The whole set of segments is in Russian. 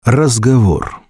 Разговор.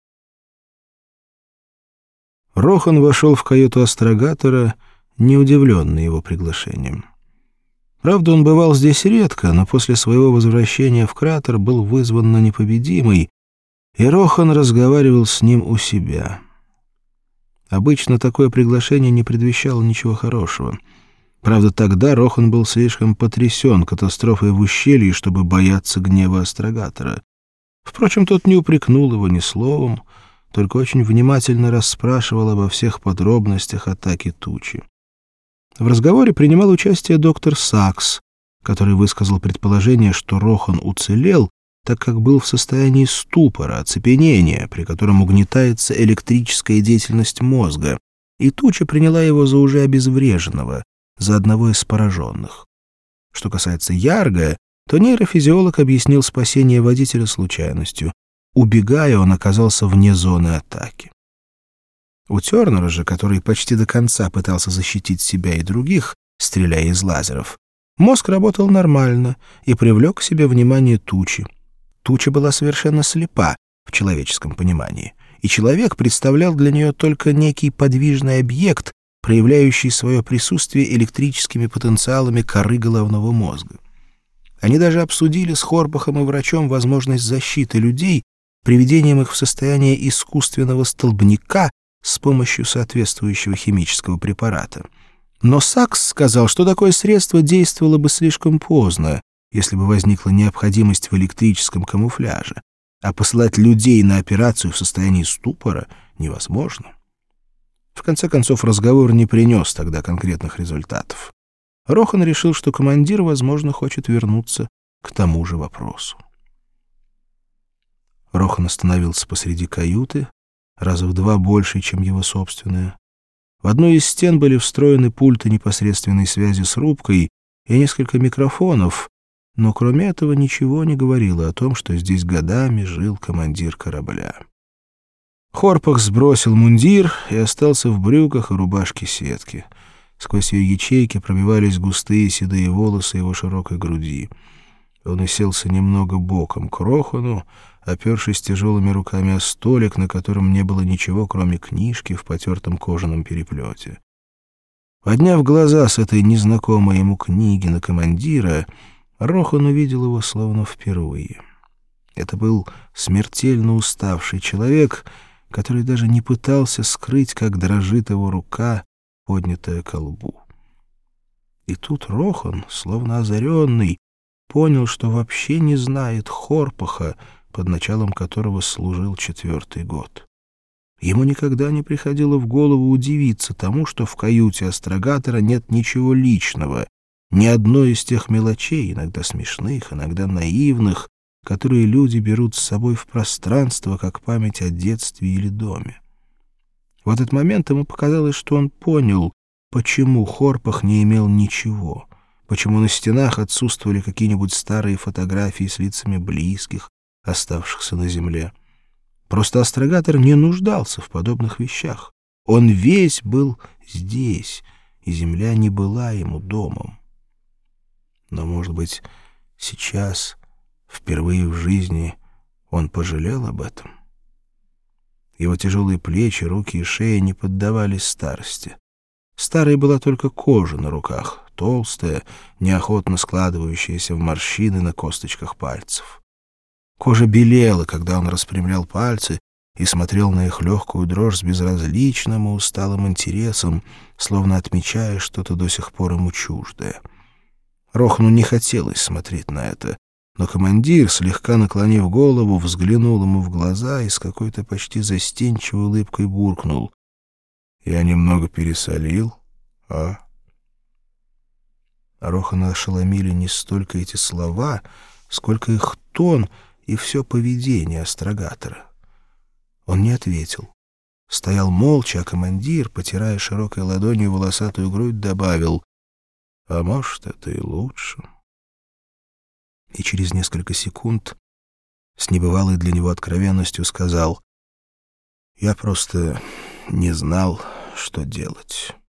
Рохан вошел в каюту астрогатора, не удивленный его приглашением. Правда, он бывал здесь редко, но после своего возвращения в кратер был вызван на непобедимый, и Рохан разговаривал с ним у себя. Обычно такое приглашение не предвещало ничего хорошего. Правда, тогда Рохан был слишком потрясен катастрофой в ущелье, чтобы бояться гнева астрогатора. Впрочем, тот не упрекнул его ни словом, только очень внимательно расспрашивал обо всех подробностях атаки тучи. В разговоре принимал участие доктор Сакс, который высказал предположение, что Рохан уцелел, так как был в состоянии ступора, оцепенения, при котором угнетается электрическая деятельность мозга, и туча приняла его за уже обезвреженного, за одного из пораженных. Что касается Ярга, то нейрофизиолог объяснил спасение водителя случайностью. Убегая, он оказался вне зоны атаки. У Тернера же, который почти до конца пытался защитить себя и других, стреляя из лазеров, мозг работал нормально и привлек к себе внимание тучи. Туча была совершенно слепа в человеческом понимании, и человек представлял для нее только некий подвижный объект, проявляющий свое присутствие электрическими потенциалами коры головного мозга. Они даже обсудили с Хорпахом и врачом возможность защиты людей приведением их в состояние искусственного столбняка с помощью соответствующего химического препарата. Но Сакс сказал, что такое средство действовало бы слишком поздно, если бы возникла необходимость в электрическом камуфляже, а посылать людей на операцию в состоянии ступора невозможно. В конце концов, разговор не принес тогда конкретных результатов. Рохан решил, что командир, возможно, хочет вернуться к тому же вопросу. Рохан остановился посреди каюты, раза в 2 больше, чем его собственная. В одной из стен были встроены пульты непосредственной связи с рубкой и несколько микрофонов, но кроме этого ничего не говорило о том, что здесь годами жил командир корабля. Хорпах сбросил мундир и остался в брюках и рубашке сетки. Сквозь ее ячейки пробивались густые седые волосы его широкой груди. Он уселся немного боком к Рохану, опершись тяжелыми руками о столик, на котором не было ничего, кроме книжки в потертом кожаном переплете. Подняв глаза с этой незнакомой ему книги на командира, Рохан увидел его словно впервые. Это был смертельно уставший человек, который даже не пытался скрыть, как дрожит его рука, поднятая ко лбу. И тут Рохан, словно озаренный, понял, что вообще не знает Хорпаха, под началом которого служил 4-й год. Ему никогда не приходило в голову удивиться тому, что в каюте астрогатора нет ничего личного, ни одной из тех мелочей, иногда смешных, иногда наивных, которые люди берут с собой в пространство, как память о детстве или доме. В этот момент ему показалось, что он понял, почему Хорпах не имел ничего, почему на стенах отсутствовали какие-нибудь старые фотографии с лицами близких, оставшихся на земле. Просто астрогатор не нуждался в подобных вещах. Он весь был здесь, и земля не была ему домом. Но, может быть, сейчас, впервые в жизни, он пожалел об этом? Его тяжелые плечи, руки и шея не поддавались старости. Старой была только кожа на руках, толстая, неохотно складывающаяся в морщины на косточках пальцев. Кожа белела, когда он распрямлял пальцы и смотрел на их легкую дрожь с безразличным и усталым интересом, словно отмечая что-то до сих пор ему чуждое. Рохану не хотелось смотреть на это, но командир, слегка наклонив голову, взглянул ему в глаза и с какой-то почти застенчивой улыбкой буркнул: «Я немного пересолил, а?» Рохана ошеломили не столько эти слова, сколько их тон и все поведение астрогатора. Он не ответил. Стоял молча, а командир, потирая широкой ладонью волосатую грудь, добавил: «А может, это и лучше». И через несколько секунд с небывалой для него откровенностью сказал: «Я просто не знал, что делать».